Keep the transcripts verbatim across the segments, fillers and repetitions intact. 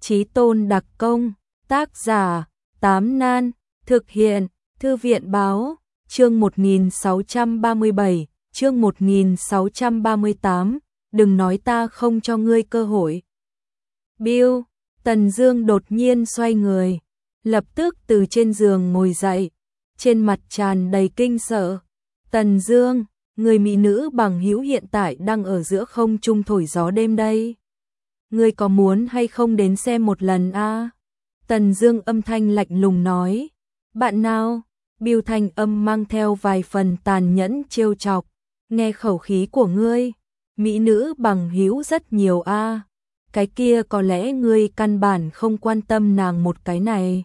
Chí tôn đặc công, tác giả, Tám Nan, thực hiện, Thư viện báo, chương một nghìn sáu trăm ba mươi bảy, chương một nghìn sáu trăm ba mươi tám, đừng nói ta không cho ngươi cơ hội. Bill, Tần Dương đột nhiên xoay người, lập tức từ trên giường ngồi dậy, trên mặt tràn đầy kinh sợ. Tần Dương, người mỹ nữ bằng hữu hiện tại đang ở giữa không trung thổi gió đêm đây. Ngươi có muốn hay không đến xem một lần a? À? Tần Dương âm thanh lạnh lùng nói. Bạn nào? Bill thanh âm mang theo vài phần tàn nhẫn trêu chọc. Nghe khẩu khí của ngươi, mỹ nữ bằng hữu rất nhiều a. À? Cái kia có lẽ ngươi căn bản không quan tâm nàng một cái này.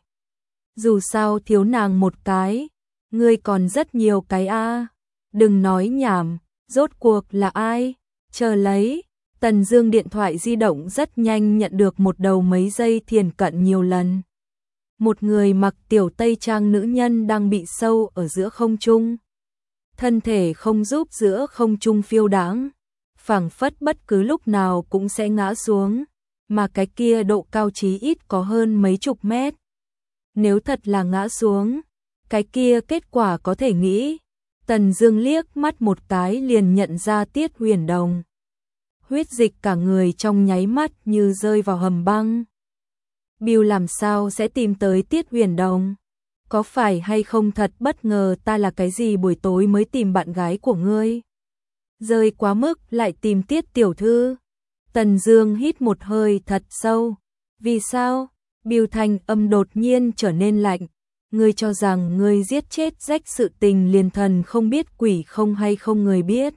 Dù sao thiếu nàng một cái, ngươi còn rất nhiều cái a. À? Đừng nói nhảm, rốt cuộc là ai? Chờ lấy. Tần Dương điện thoại di động rất nhanh nhận được một đầu mấy giây thiển cận nhiều lần. Một người mặc tiểu tây trang nữ nhân đang bị sâu ở giữa không trung. Thân thể không giúp giữa không trung phiêu đãng, phảng phất bất cứ lúc nào cũng sẽ ngã xuống, mà cái kia độ cao chí ít có hơn mấy chục mét. Nếu thật là ngã xuống, cái kia kết quả có thể nghĩ. Tần Dương liếc mắt một cái liền nhận ra Tiết Huyền Đồng. Huyết dịch cả người trong nháy mắt như rơi vào hầm băng. Bill làm sao sẽ tìm tới Tiết Huyền Đồng? Có phải hay không thật bất ngờ ta là cái gì buổi tối mới tìm bạn gái của ngươi? Rơi quá mức lại tìm Tiết tiểu thư. Tần Dương hít một hơi thật sâu. Vì sao? Bill thanh âm đột nhiên trở nên lạnh. Ngươi cho rằng ngươi giết chết Rách sự tình liền thần không biết quỷ không hay không người biết?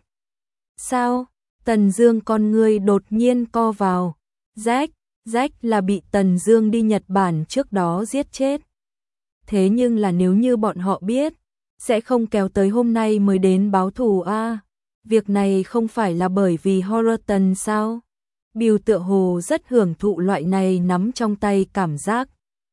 Sao? Tần Dương con ngươi đột nhiên co vào. Rách, Rách là bị Tần Dương đi Nhật Bản trước đó giết chết. Thế nhưng là nếu như bọn họ biết, sẽ không kéo tới hôm nay mới đến báo thù a. À, việc này không phải là bởi vì Horton sao? Bill tựa hồ rất hưởng thụ loại này nắm trong tay cảm giác.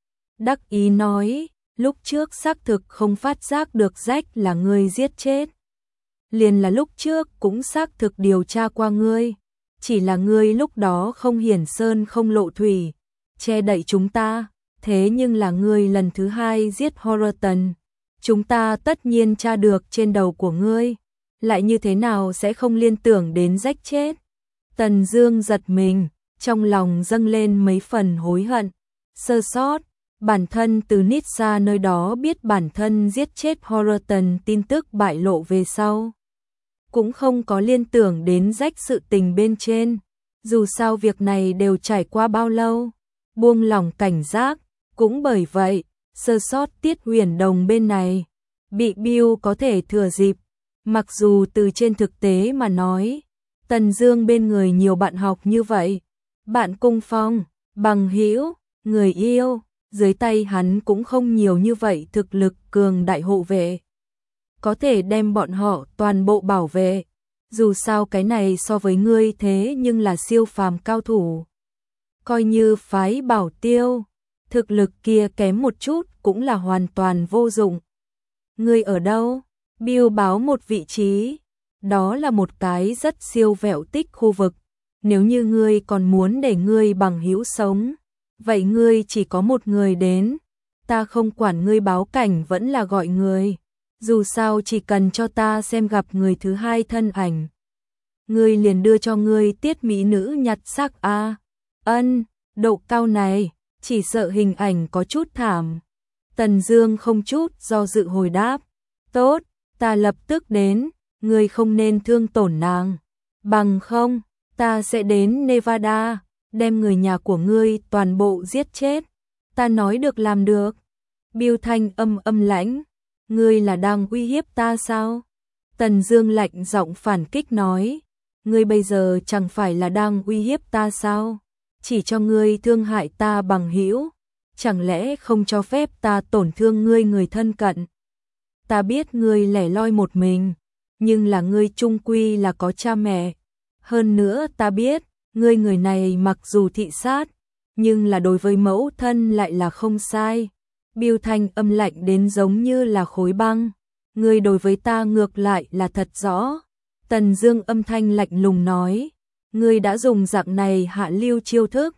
Đắc ý nói, lúc trước xác thực không phát giác được Rách là ngươi giết chết. Liền là lúc trước cũng xác thực điều tra qua ngươi, chỉ là ngươi lúc đó không hiển sơn không lộ thủy, che đậy chúng ta, thế nhưng là ngươi lần thứ hai giết Horton, chúng ta tất nhiên tra được trên đầu của ngươi, lại như thế nào sẽ không liên tưởng đến Rách chết. Tần Dương giật mình, trong lòng dâng lên mấy phần hối hận, sơ sót, bản thân từ Nitsa nơi đó biết bản thân giết chết Horton tin tức bại lộ về sau. Cũng không có liên tưởng đến Rách sự tình bên trên, dù sao việc này đều trải qua bao lâu, buông lỏng cảnh giác, cũng bởi vậy, sơ sót Tiết Huyền Đồng bên này, bị Bill có thể thừa dịp, mặc dù từ trên thực tế mà nói, Tần Dương bên người nhiều bạn học như vậy, bạn cùng phòng, bằng hữu, người yêu, dưới tay hắn cũng không nhiều như vậy thực lực cường đại hộ vệ. Có thể đem bọn họ toàn bộ bảo vệ. Dù sao cái này so với ngươi thế nhưng là siêu phàm cao thủ. Coi như phái bảo tiêu, thực lực kia kém một chút cũng là hoàn toàn vô dụng. Ngươi ở đâu? Bill báo một vị trí. Đó là một cái rất siêu vẹo tích khu vực. Nếu như ngươi còn muốn để ngươi bằng hữu sống, vậy ngươi chỉ có một người đến. Ta không quản ngươi báo cảnh vẫn là gọi người. Dù sao chỉ cần cho ta xem gặp người thứ hai thân ảnh, ngươi liền đưa cho ngươi Tiết mỹ nữ nhặt xác a. À, ân, độ cao này, chỉ sợ hình ảnh có chút thảm. Tần Dương không chút do dự hồi đáp, tốt, ta lập tức đến, ngươi không nên thương tổn nàng, bằng không, ta sẽ đến Nevada, đem người nhà của ngươi toàn bộ giết chết. Ta nói được làm được. Bill thanh âm âm lãnh. Ngươi là đang uy hiếp ta sao? Tần Dương lạnh giọng phản kích nói, ngươi bây giờ chẳng phải là đang uy hiếp ta sao? Chỉ cho ngươi thương hại ta bằng hữu, chẳng lẽ không cho phép ta tổn thương ngươi người thân cận? Ta biết ngươi lẻ loi một mình, nhưng là ngươi chung quy là có cha mẹ. Hơn nữa ta biết, ngươi người này mặc dù thị sát, nhưng là đối với mẫu thân lại là không sai. Bill thanh âm lạnh đến giống như là khối băng. Ngươi đối với ta ngược lại là thật rõ. Tần Dương âm thanh lạnh lùng nói. Ngươi đã dùng dạng này hạ lưu chiêu thức.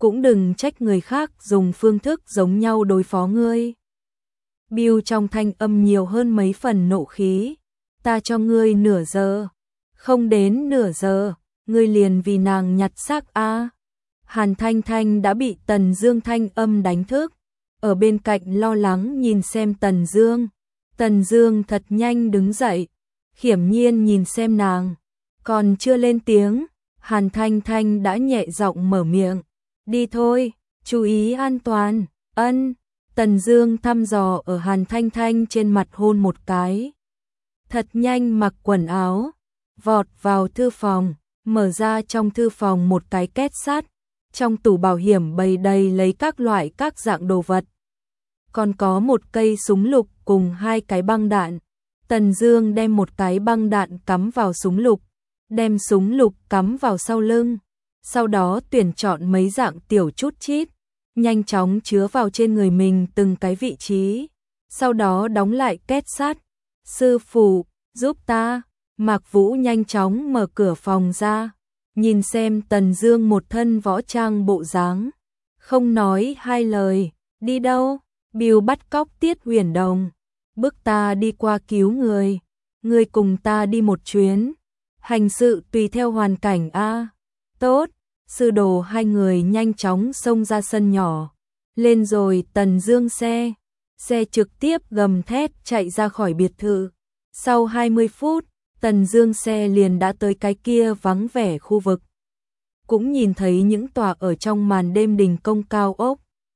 cũng đừng trách người khác dùng phương thức giống nhau đối phó ngươi. Bill trong thanh âm nhiều hơn mấy phần nộ khí. Ta cho ngươi nửa giờ. Không đến nửa giờ, ngươi liền vì nàng nhặt xác a. À. Hàn Thanh Thanh đã bị Tần Dương thanh âm đánh thức, ở bên cạnh lo lắng nhìn xem Tần Dương. Tần Dương thật nhanh đứng dậy, khiểm nhiên nhìn xem nàng, còn chưa lên tiếng, Hàn Thanh Thanh đã nhẹ giọng mở miệng, đi thôi, chú ý an toàn, ân. Tần Dương thăm dò ở Hàn Thanh Thanh trên mặt hôn một cái. Thật nhanh mặc quần áo, vọt vào thư phòng, mở ra trong thư phòng một cái két sắt, trong tủ bảo hiểm bày đầy lấy các loại các dạng đồ vật. Còn có một cây súng lục cùng hai cái băng đạn. Tần Dương đem một cái băng đạn cắm vào súng lục, đem súng lục cắm vào sau lưng, sau đó tuyển chọn mấy dạng tiểu chút chít, nhanh chóng chứa vào trên người mình từng cái vị trí, sau đó đóng lại két sắt. Sư phụ, giúp ta. Mạc Vũ nhanh chóng mở cửa phòng ra, nhìn xem Tần Dương một thân võ trang bộ dáng, không nói hai lời, đi đâu? Bill bắt cóc Tiết Huyền Đồng, bức ta đi qua cứu người, ngươi cùng ta đi một chuyến, hành sự tùy theo hoàn cảnh a. Tốt, sư đồ hai người nhanh chóng xông ra sân nhỏ, lên rồi Tần Dương xe, xe trực tiếp gầm thét chạy ra khỏi biệt thự. Sau hai mươi phút, Tần Dương xe liền đã tới cái kia vắng vẻ khu vực, cũng nhìn thấy những tòa ở trong màn đêm đình công cao ốc.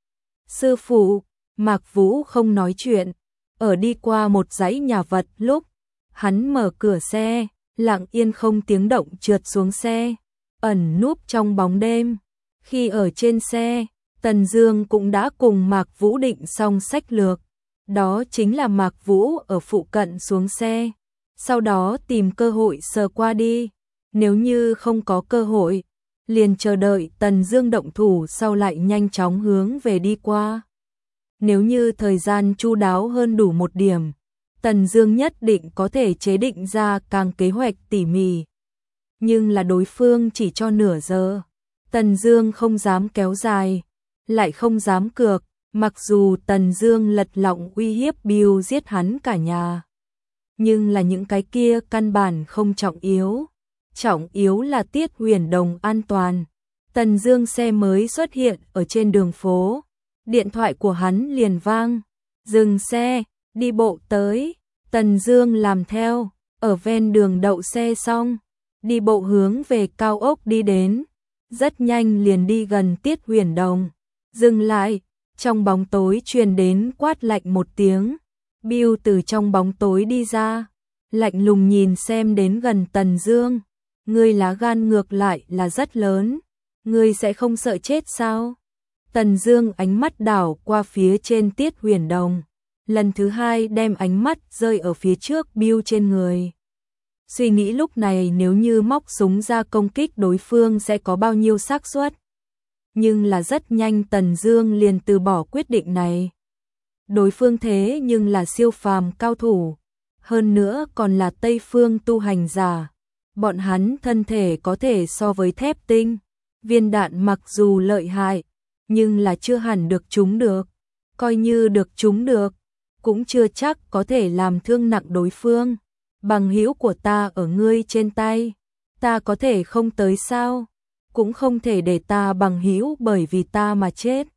Sư phụ, Mạc Vũ không nói chuyện, ở đi qua một dãy nhà vật lúc, hắn mở cửa xe, lặng yên không tiếng động trượt xuống xe, ẩn núp trong bóng đêm. Khi ở trên xe, Tần Dương cũng đã cùng Mạc Vũ định xong sách lược, đó chính là Mạc Vũ ở phụ cận xuống xe, sau đó tìm cơ hội sờ qua đi, nếu như không có cơ hội, liền chờ đợi Tần Dương động thủ sau lại nhanh chóng hướng về đi qua. Nếu như thời gian chu đáo hơn đủ một điểm, Tần Dương nhất định có thể chế định ra càng kế hoạch tỉ mỉ. Nhưng là đối phương chỉ cho nửa giờ, Tần Dương không dám kéo dài, lại không dám cược, mặc dù Tần Dương lật lọng uy hiếp Bill giết hắn cả nhà. Nhưng là những cái kia căn bản không trọng yếu, trọng yếu là Tiết Huyền Đồng an toàn. Tần Dương xe mới xuất hiện ở trên đường phố, điện thoại của hắn liền vang, dừng xe, đi bộ tới. Tần Dương làm theo, ở ven đường đậu xe xong, đi bộ hướng về cao ốc đi đến, rất nhanh liền đi gần Tiết Huyền Đồng, dừng lại, trong bóng tối truyền đến quát lạnh một tiếng. Bill từ trong bóng tối đi ra, lạnh lùng nhìn xem đến gần Tần Dương, ngươi lá gan ngược lại là rất lớn, ngươi sẽ không sợ chết sao? Tần Dương ánh mắt đảo qua phía trên Tiết Huyền Đồng, lần thứ hai đem ánh mắt rơi ở phía trước Bill trên người. Suy nghĩ lúc này nếu như móc súng ra công kích đối phương sẽ có bao nhiêu xác suất. Nhưng là rất nhanh Tần Dương liền từ bỏ quyết định này. Đối phương thế nhưng là siêu phàm cao thủ, hơn nữa còn là Tây phương tu hành giả. Bọn hắn thân thể có thể so với thép tinh, viên đạn mặc dù lợi hại, nhưng là chưa hẳn được trúng được, coi như được trúng được, cũng chưa chắc có thể làm thương nặng đối phương. Bằng hữu của ta ở ngươi trên tay, ta có thể không tới sao? Cũng không thể để ta bằng hữu bởi vì ta mà chết.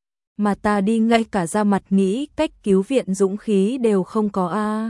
Mà ta đi ngay cả ra mặt nghĩ cách cứu viện dũng khí đều không có a. À.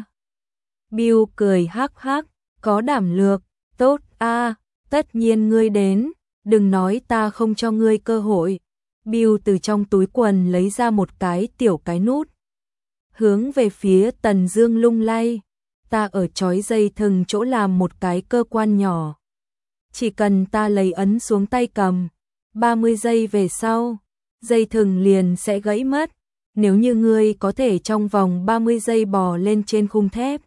Bill cười hắc hắc, có đảm lược, tốt a, à, tất nhiên ngươi đến, đừng nói ta không cho ngươi cơ hội. Bill từ trong túi quần lấy ra một cái tiểu cái nút, hướng về phía Tần Dương lung lay, ta ở trói dây thừng chỗ làm một cái cơ quan nhỏ. Chỉ cần ta lấy ấn xuống tay cầm, ba mươi giây về sau, dây thừng liền sẽ gãy mất. Nếu như ngươi có thể trong vòng ba mươi giây bò lên trên khung thép,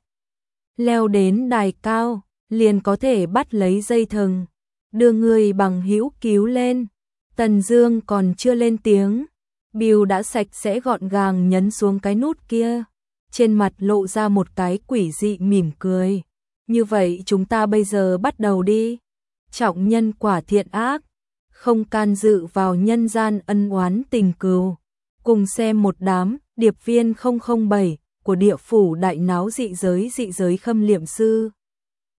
leo đến đài cao, liền có thể bắt lấy dây thừng, đưa ngươi bằng hữu cứu lên. Tần Dương còn chưa lên tiếng, Bill đã sạch sẽ gọn gàng nhấn xuống cái nút kia, trên mặt lộ ra một cái quỷ dị mỉm cười. Như vậy chúng ta bây giờ bắt đầu đi. Trọng nhân quả thiện ác, không can dự vào nhân gian ân oán tình cừu. Cùng xem một đám điệp viên không không bảy của địa phủ đại náo dị giới dị giới khâm liệm sư.